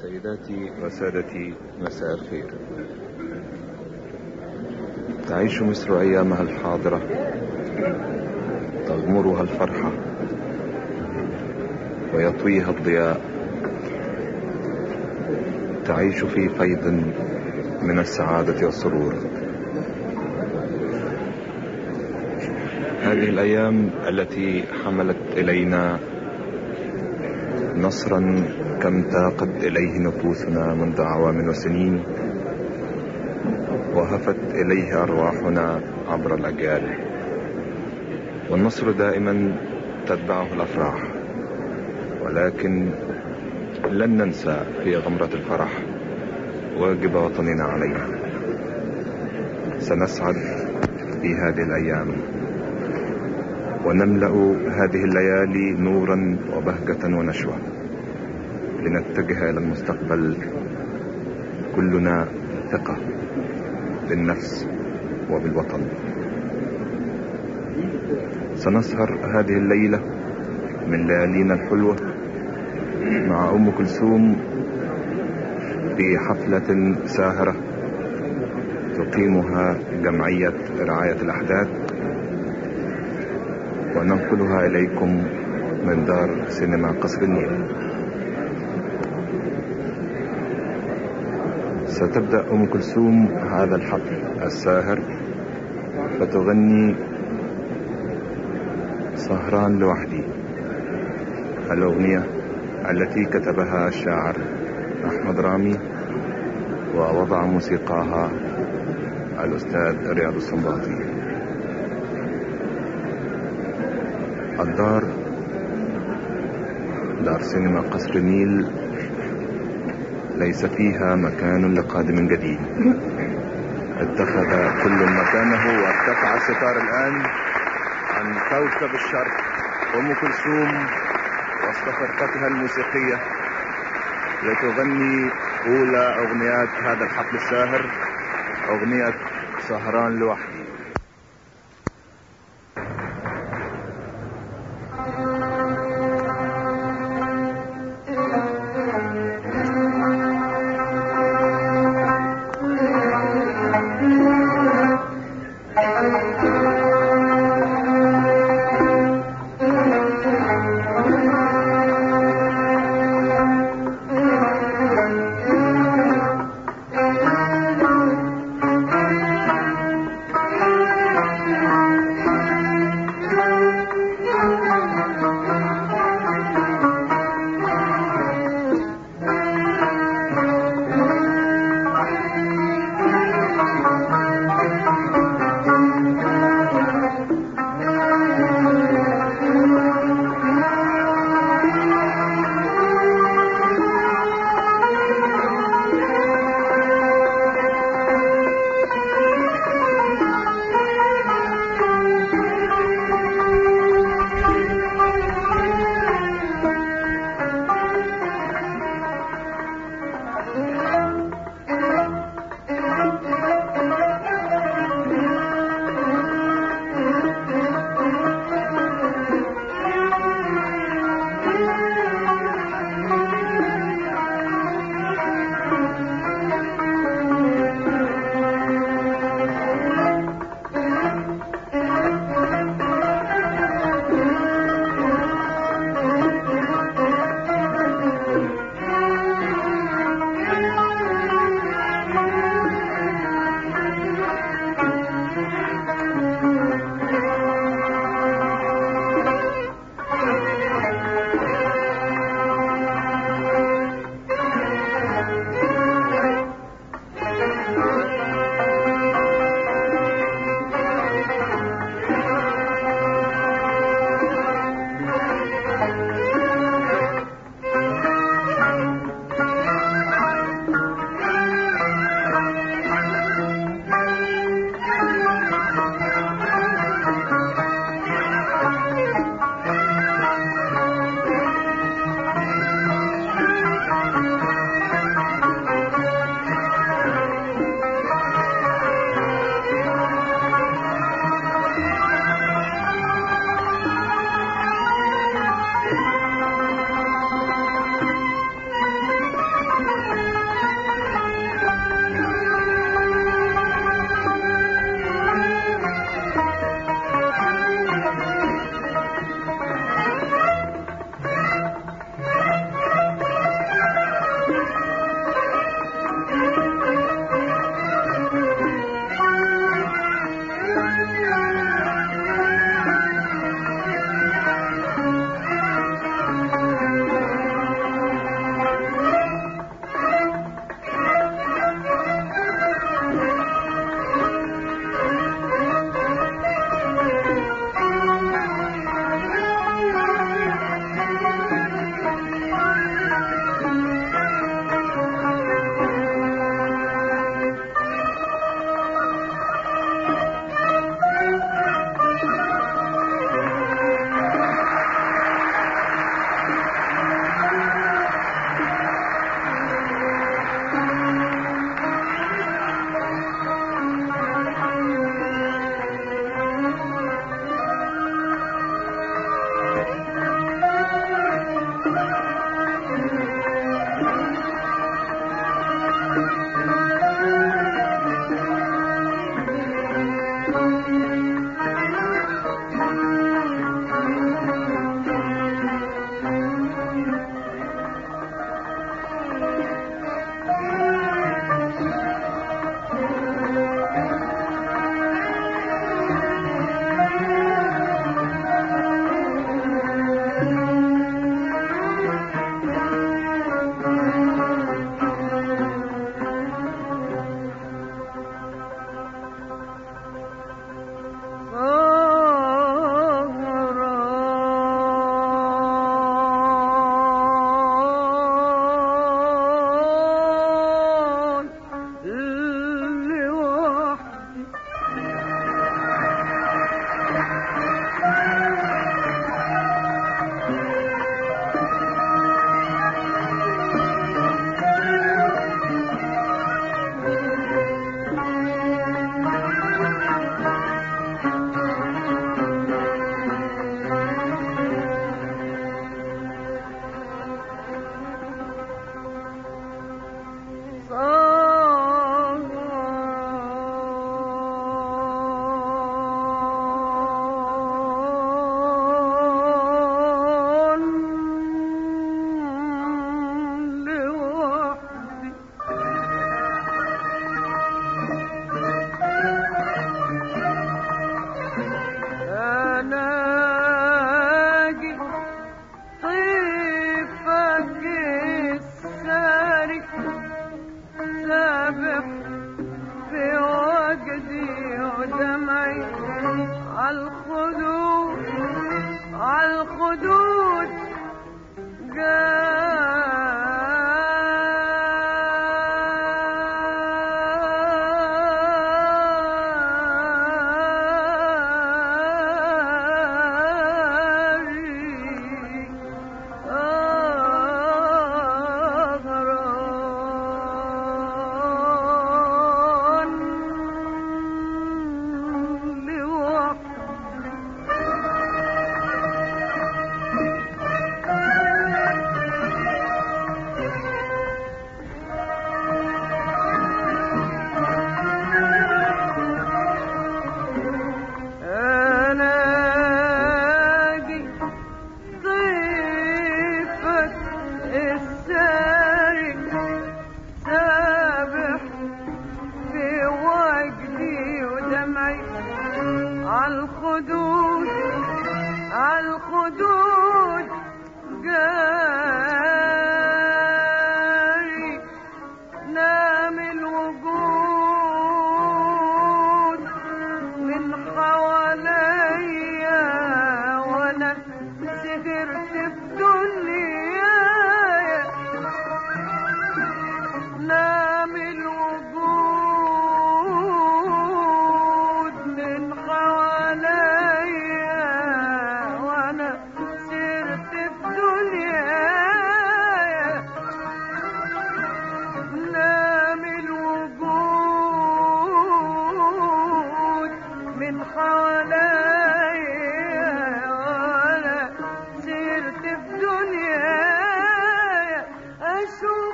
سيداتي وسادتي، مساء الخير. تعيش مصر أيامها الحاضرة، تغمرها الفرحة ويطويها الضياء، تعيش في فيض من السعادة والسرور. هذه الأيام التي حملت إلينا نصرا كم تاقت إليه نفوسنا منذ أعوام وسنين، وهفت إليه أرواحنا عبر الأجيال. والنصر دائما تتبعه الأفراح، ولكن لن ننسى في غمرة الفرح واجب وطننا علينا. سنسعد في هذه الأيام ونملأ هذه الليالي نورا وبهجة ونشوة، لنتجه إلى المستقبل كلنا ثقة بالنفس وبالوطن. سنسهر هذه الليلة من ليالينا الحلوة مع أم كلثوم في حفلة ساهرة تقيمها جمعية رعاية الأحداث، وننقلها إليكم من دار سينما قصر النيل. ستبدأ أم كلثوم هذا الحفل الساهر فتغني سهران لوحدي، الأغنية التي كتبها الشاعر أحمد رامي ووضع موسيقاها الأستاذ رياض السنباطي. الدار، دار سينما قصر النيل، ليس فيها مكان لقادم جديد. اتخذ كل مكانه وارتفع الستار الآن عن كوكب الشرق أم كلثوم وسط فرقتها الموسيقية لتغني أولى أغنيات هذا الحفل الساهر، أغنية سهران لوحدي.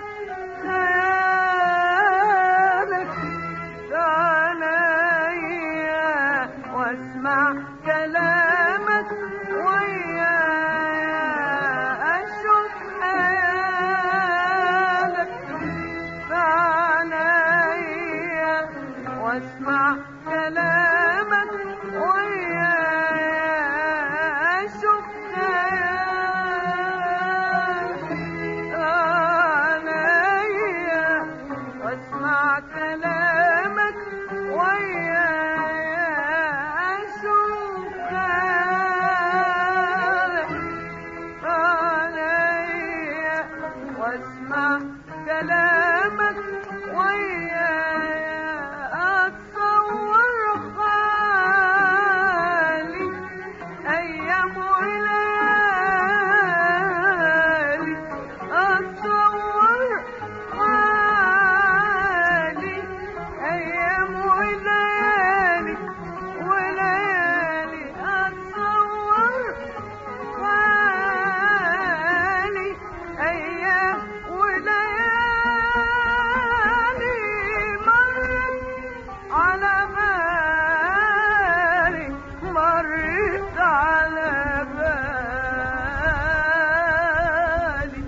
خيالك عليا واسمع كلامك ويايا اشوف خيالك عليا واسمع كلامك ويايا اشوف خيالك عليا واسمع كلامك ويايا اشوف خيالك عليا واسمع كلامك ويايا اتصور حالي ايام وليالي اتصور حالي ايام وليالي وليالي اتصور حالي ايام وليالي مرت على بالي مرت على بالي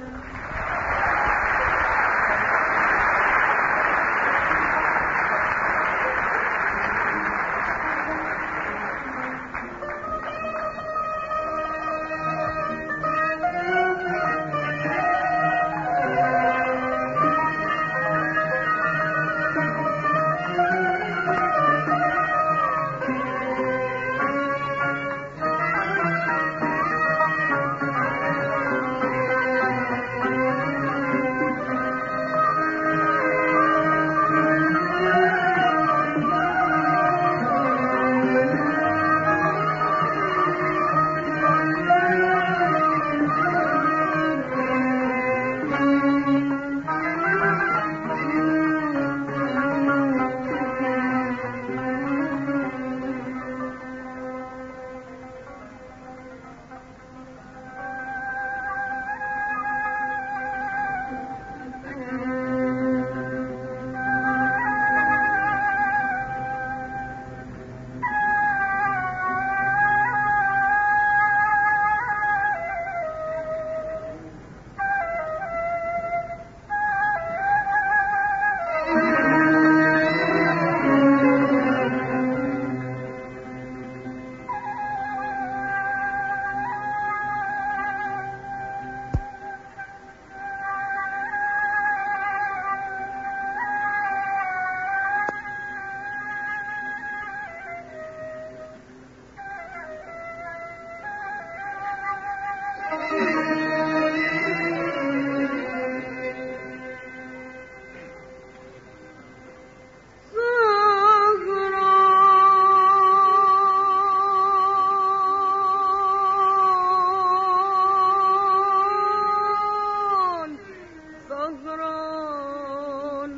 سهران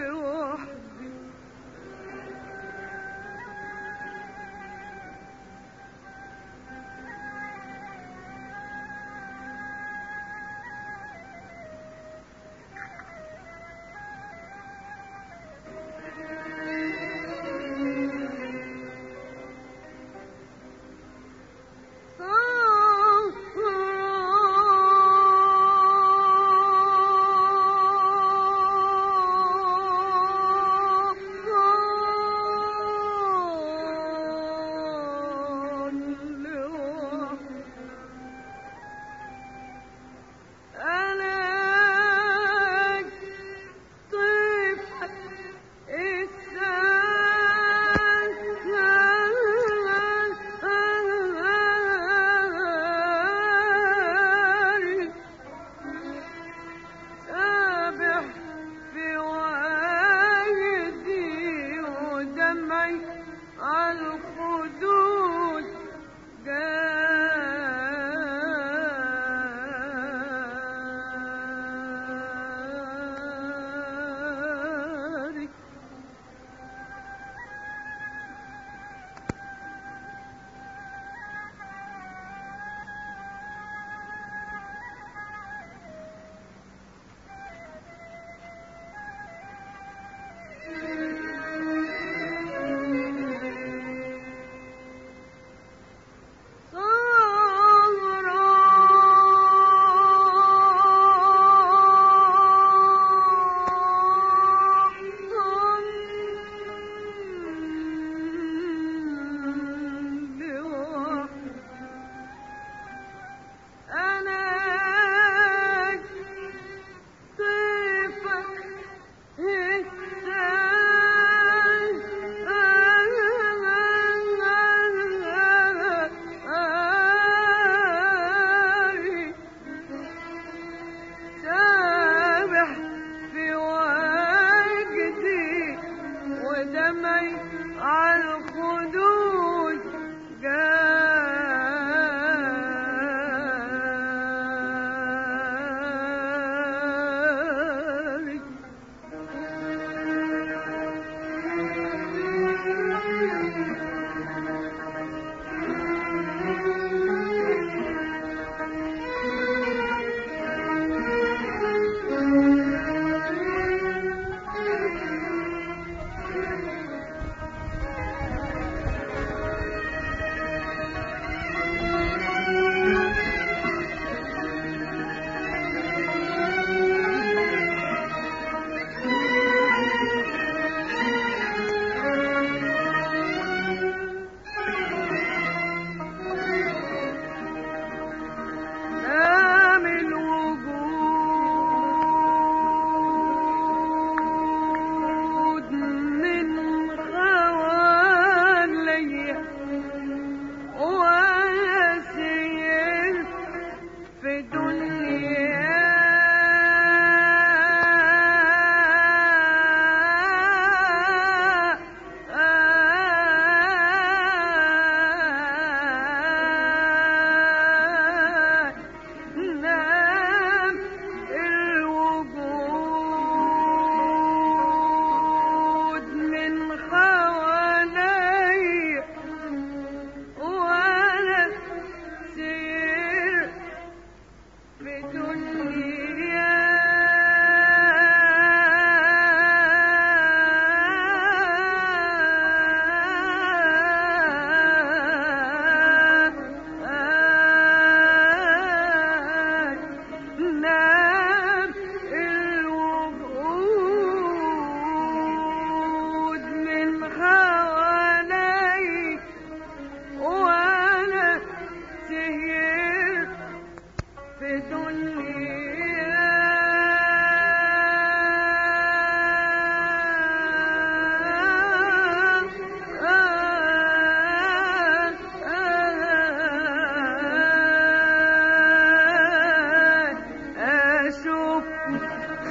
لوحدي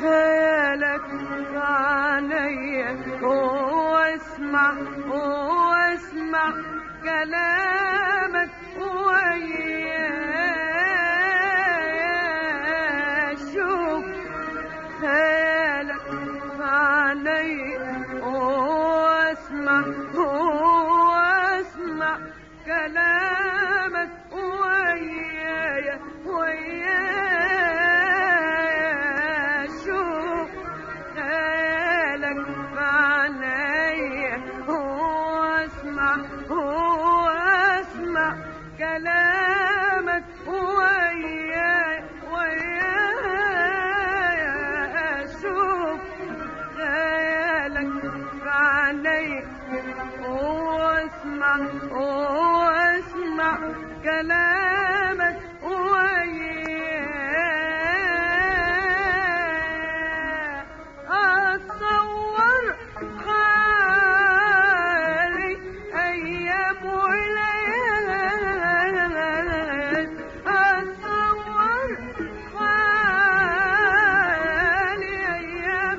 خيالك عليا واسمع كلامك ويايا شوف خيالك عليا واسمع كلامك ويايا شوف خيالك عليا واسمع كلامك ويايا شوف خيالك عليا واسمع كلامك ويايا أتصور حالي أيام وليالي أتصور حالي أيام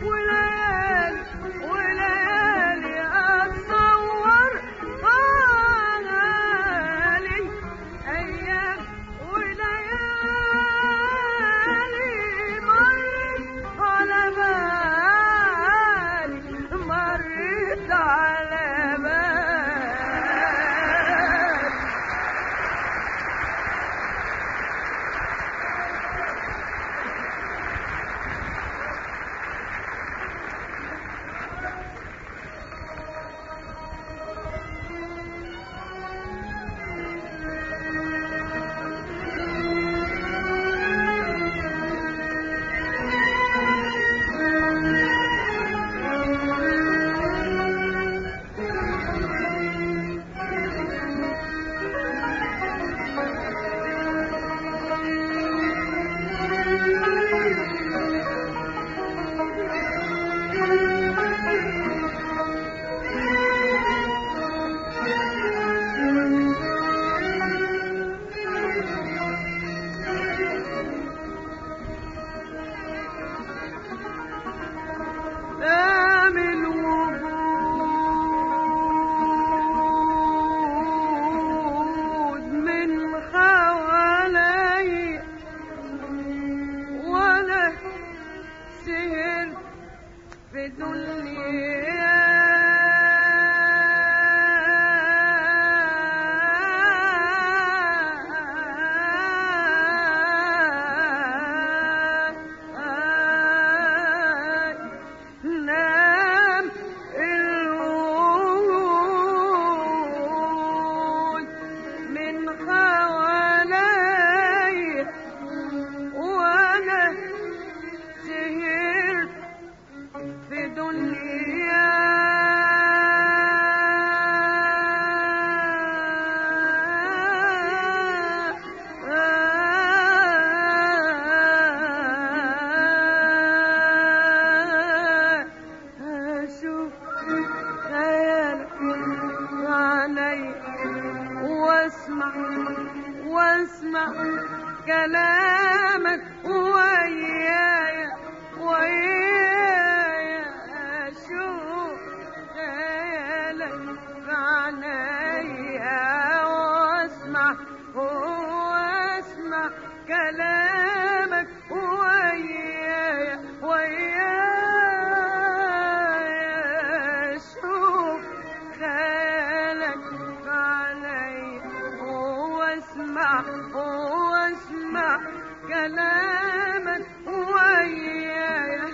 وليالي أتصور حالي أيام وليالي مرت على بالي دام الوجود من حوالي ولا سهر في نام الوجود من حوالي وانا سهرت في أشوف خيالك علي واسمع كلامك ويايا شوف خيالك عليا واسمع كلامك ويايا شوف خيالك عليا واسمع كلامك ويايا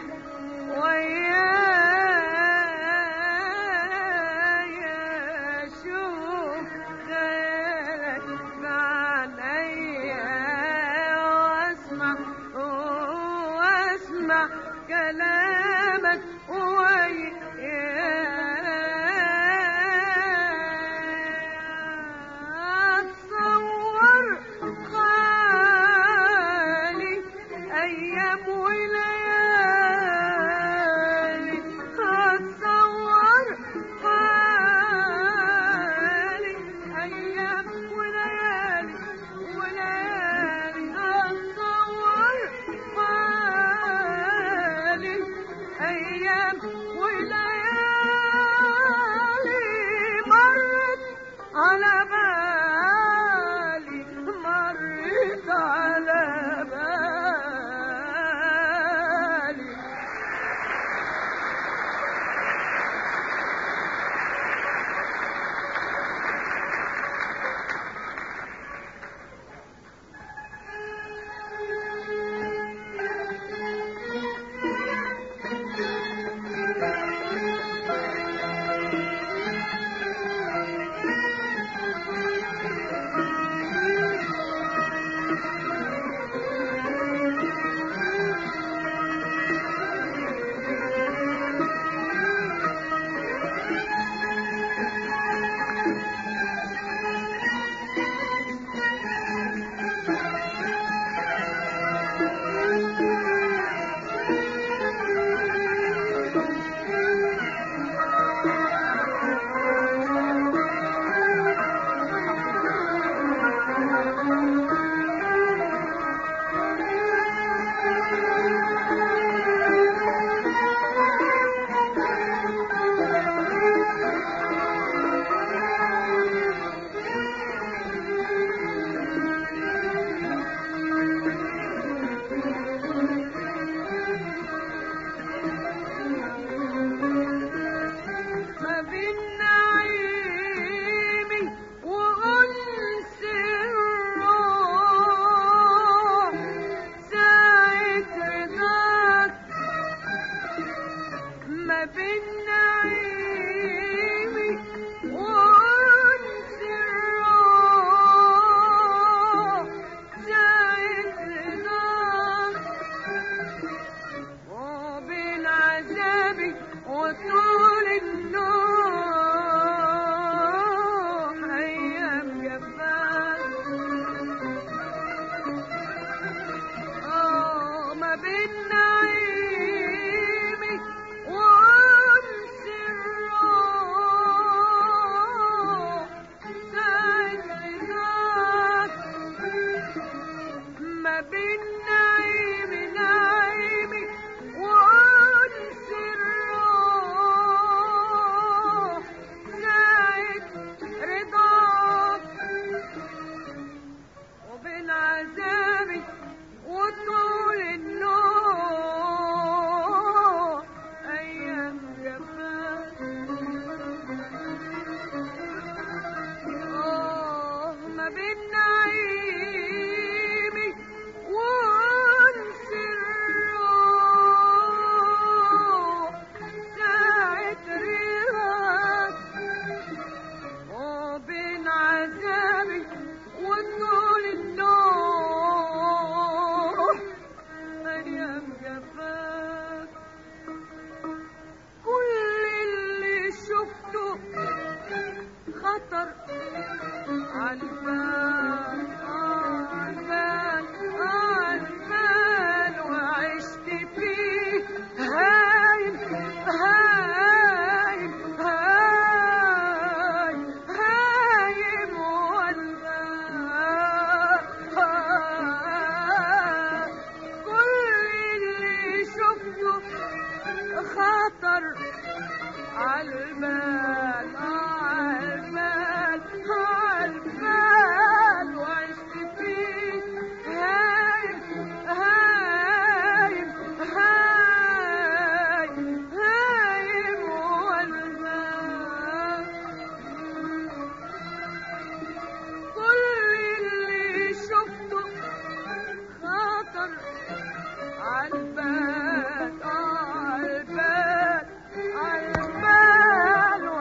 شوف خيالك عليا واسمع كلامك ويايا أتصور حالي أيام وليالي أتصور حالي أيام وليالي أتصور حالي أيام وليالي مرت على بالي، مرت على بالي. ما بين نعيمي وأنس الروح ساعة رضاك، ما بين نعيمي وأنس الروح ساعة رضاك، وبين عذابي وطول النوح أيام جفاك. ما بين نعيمي وأنس الروح ساعة رضاك، ما بين نعيمي وأنس الروح ساعة رضاك، وبين عذابي وطول النوح أيام جفاك. ما بين نعيمي وأنس الروح ساعة رضاك، وبين عذابي وطول النوح أيام جفاك. كل اللي شفته خطر عالبال، عالبال، عالبال، وعشت فيه هايم، هايم، هايم، هايم والبال. كل اللي شفته خطر عالبال، عالبال، عالبال، وعشت فيه هايم، هايم، هايم، هايم والبال. كل اللي شفته خطر عالبال، عالبال، عالبال،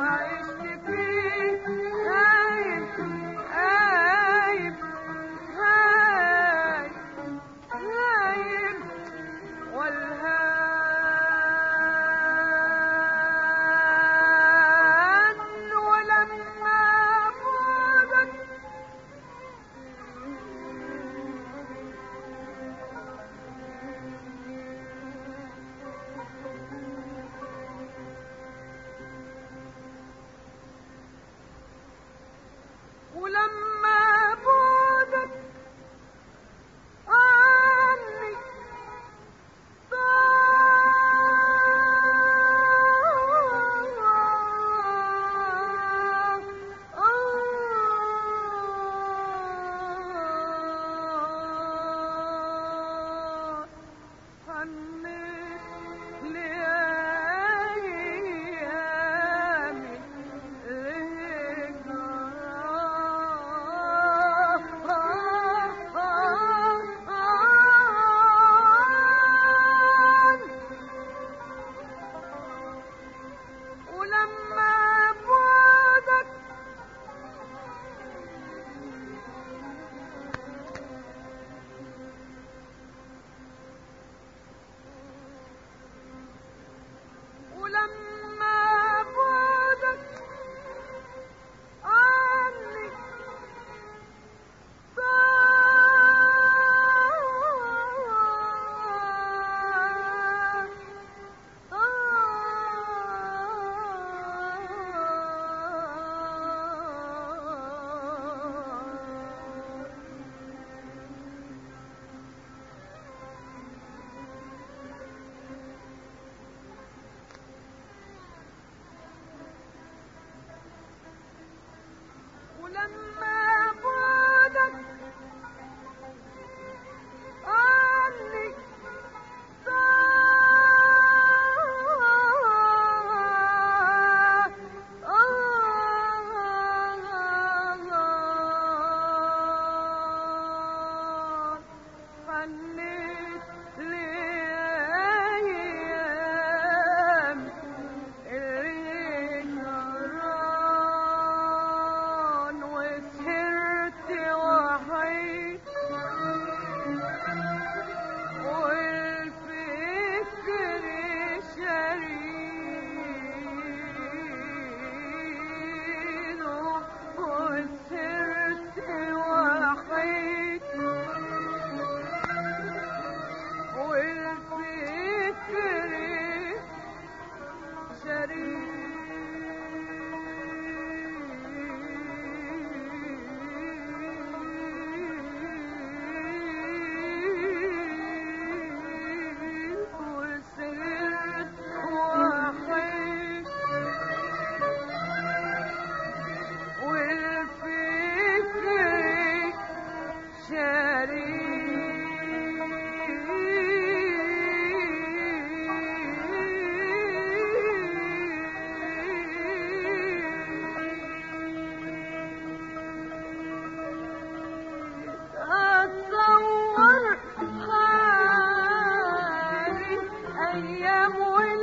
أيام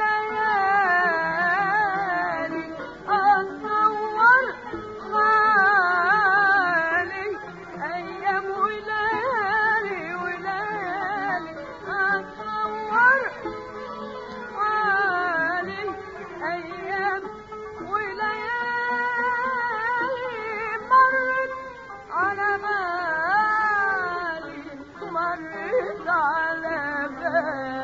وليالي أتصور حالي، أيام وليالي وليالي أتصور حالي، أيام وليالي مرت على بالي، مرت على بالي.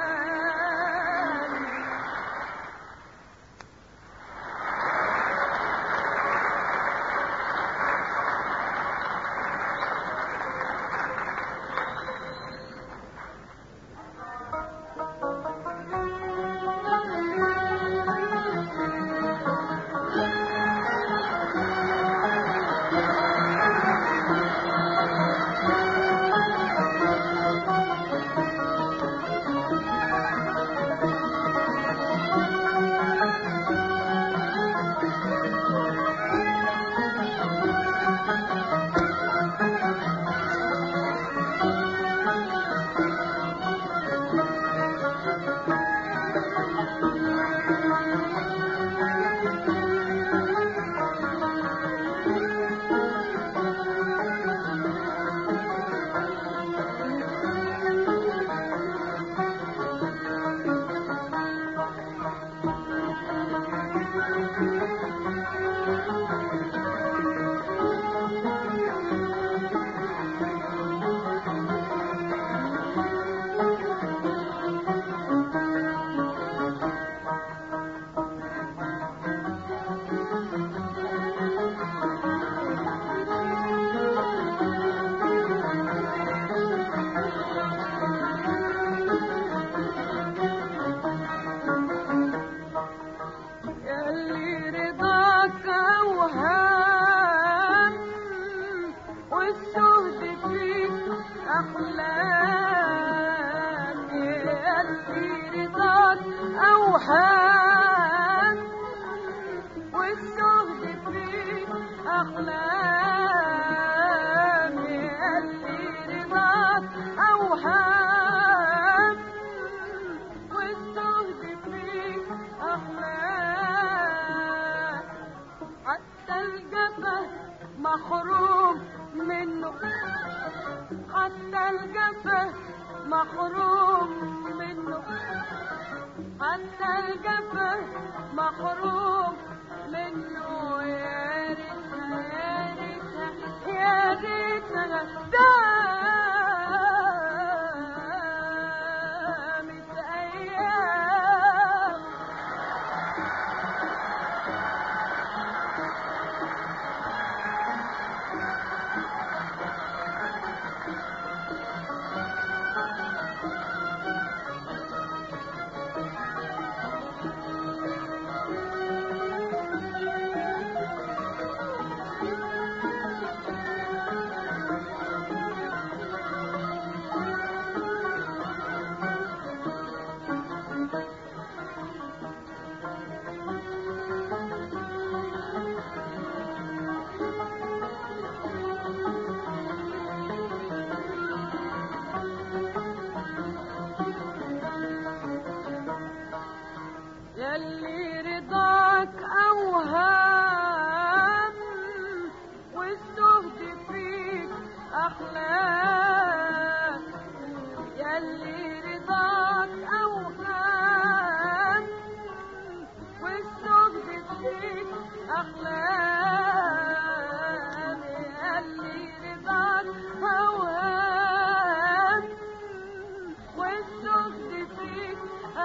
ياللي رضاك أوهام والزهد فيك أحلام، ياللي رضاك أوهام والزهد فيك أحلام، ياللي رضاك أوهام والزهد فيك أحلام، حتى الجفا محروم منه، حتى الجفا محروم منه، حتى الجفا محروم منه. يا ريتها يا ريتها دامت أيام. ياللي رضاك أوهام والزهد فيك أحلام، ياللي رضاك أوهام والزهد فيك أحلام، ياللي رضاك أوهام والزهد فيك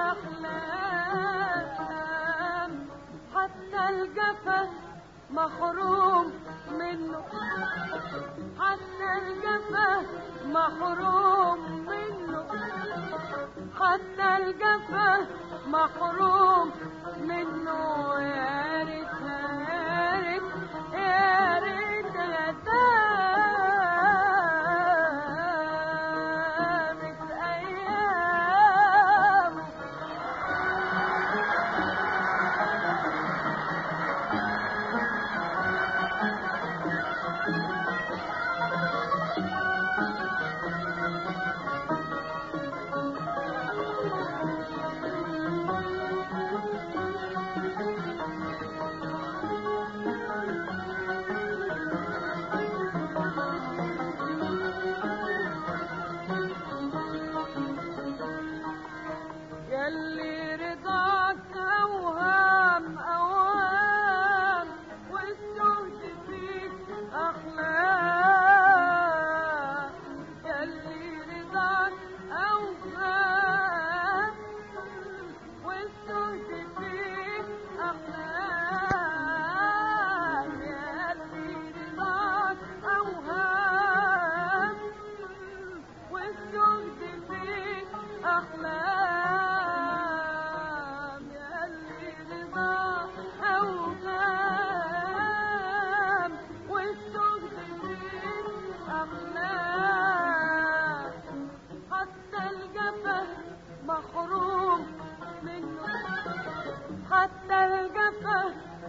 أحلام، حتى الجفا محروم منه، حتى الجفا محروم منه، حتى الجفا محروم منه. يا ريتها يا ريتها دامت أيام.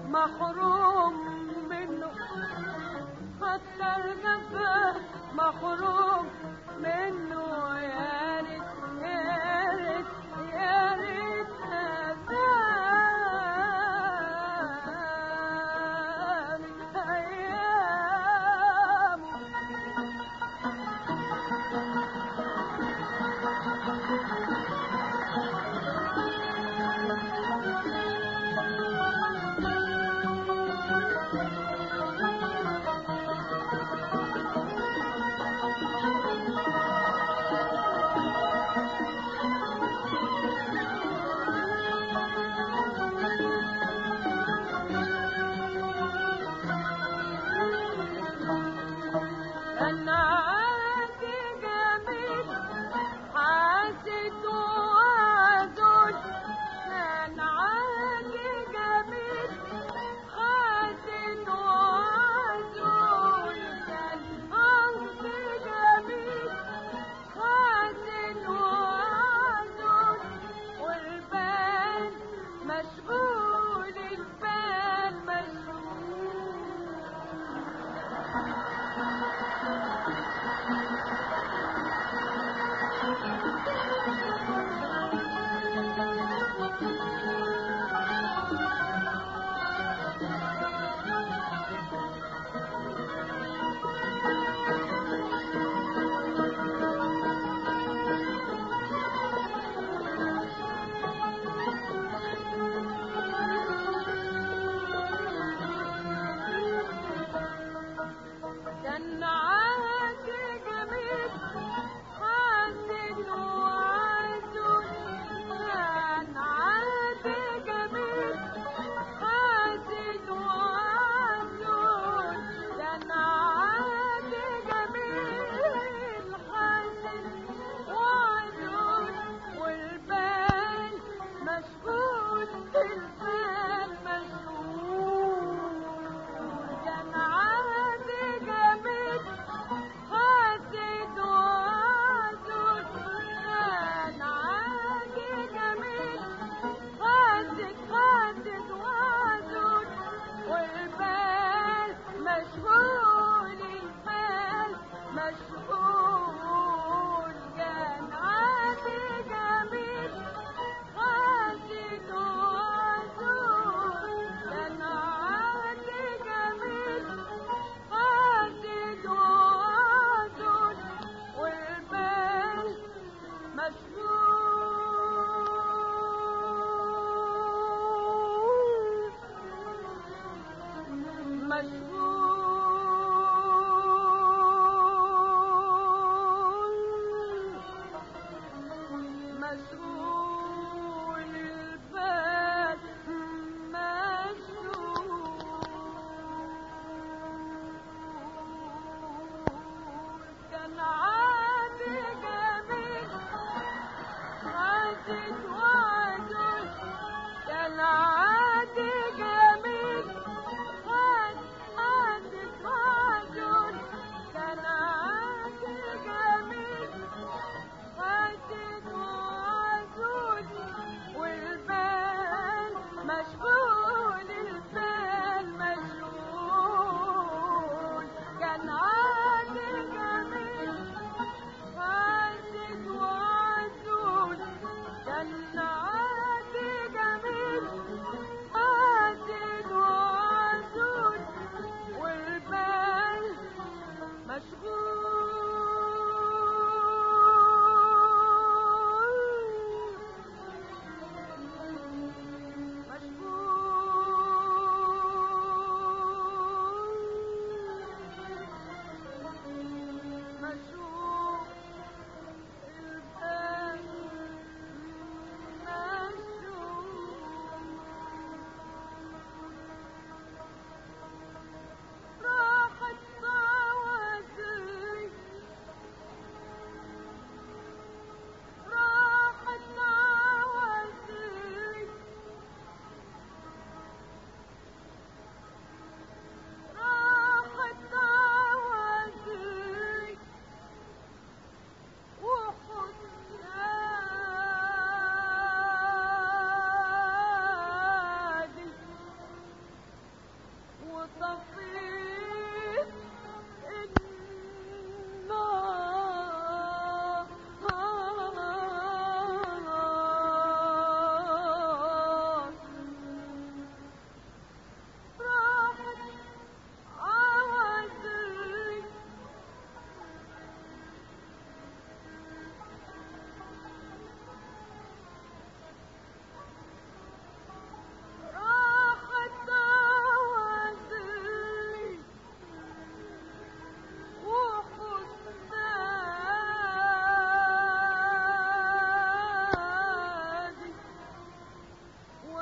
محروم منه، حتى الجفا محروم منه. يا ريت يا ريت يا ريت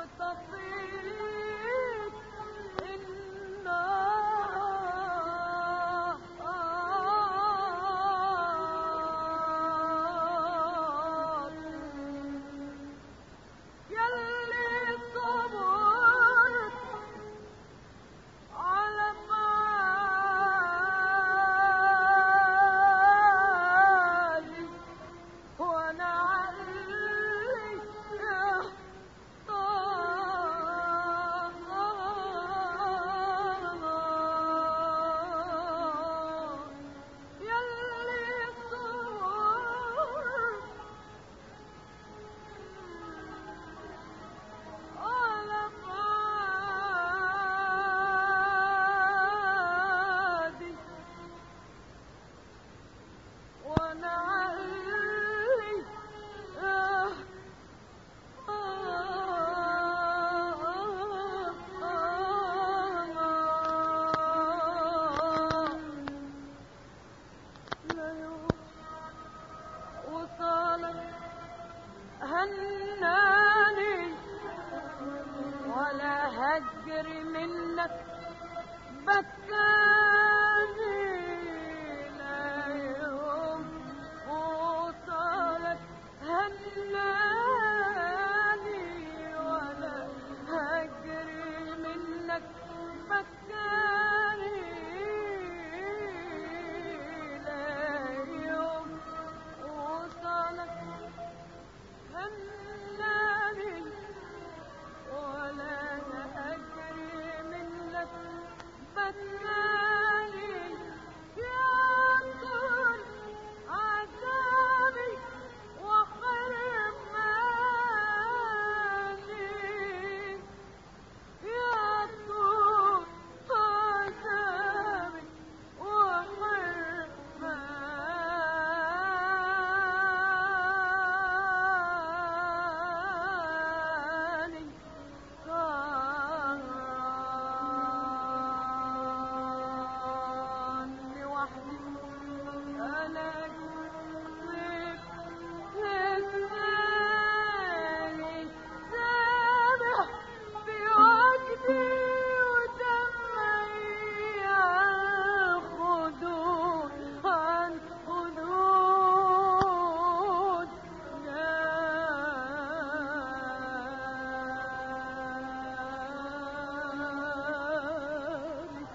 تطيب النار يلي صبرت على فعالي وانا علي يلي صبرت على فؤادي وانا علي لا يوم وصالك هناني ولا هجر منك بكاني لا يوم وصالك هناني ولا هجر منك بكاني لا يوم وصالك هناني ولا أجري منك بكاني يا طول عذابي وحرماني يا طول عذابي وحرماني صارني وحدي أنا كنت لساني سامح في وجدي ودمعي عن خدود ناري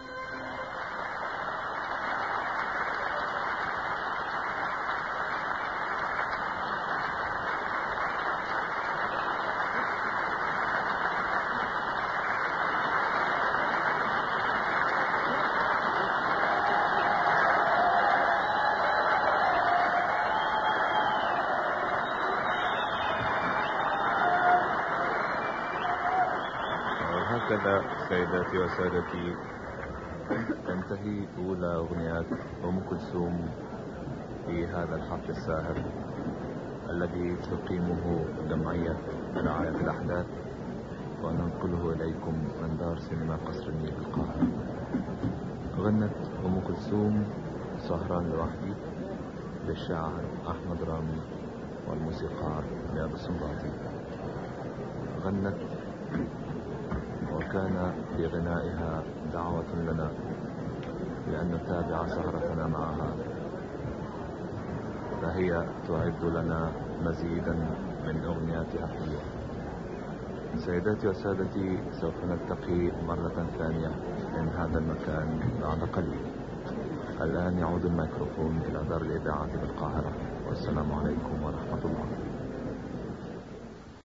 وهكذا سيداتي وسادتي تنتهي أولى أغنيات أم كلثوم في هذا الحفل الساهر الذي تقيمه جمعية رعاية الأحداث وننقله إليكم من دار سينما قصر النيل القاهرة. غنت أم كلثوم سهران لوحدي للشاعر أحمد رامي والموسيقار رياض السنباطي. غنت وكان في غنائها دعوة لنا بأن نتابع سهرتنا معها، فهي تعد لنا مزيدا من أغنياتها هي. سيداتي وسادتي، سوف نلتقي مرة ثانية من هذا المكان بعد قليل. الآن يعود الميكروفون إلى دار الإذاعة بالقاهرة.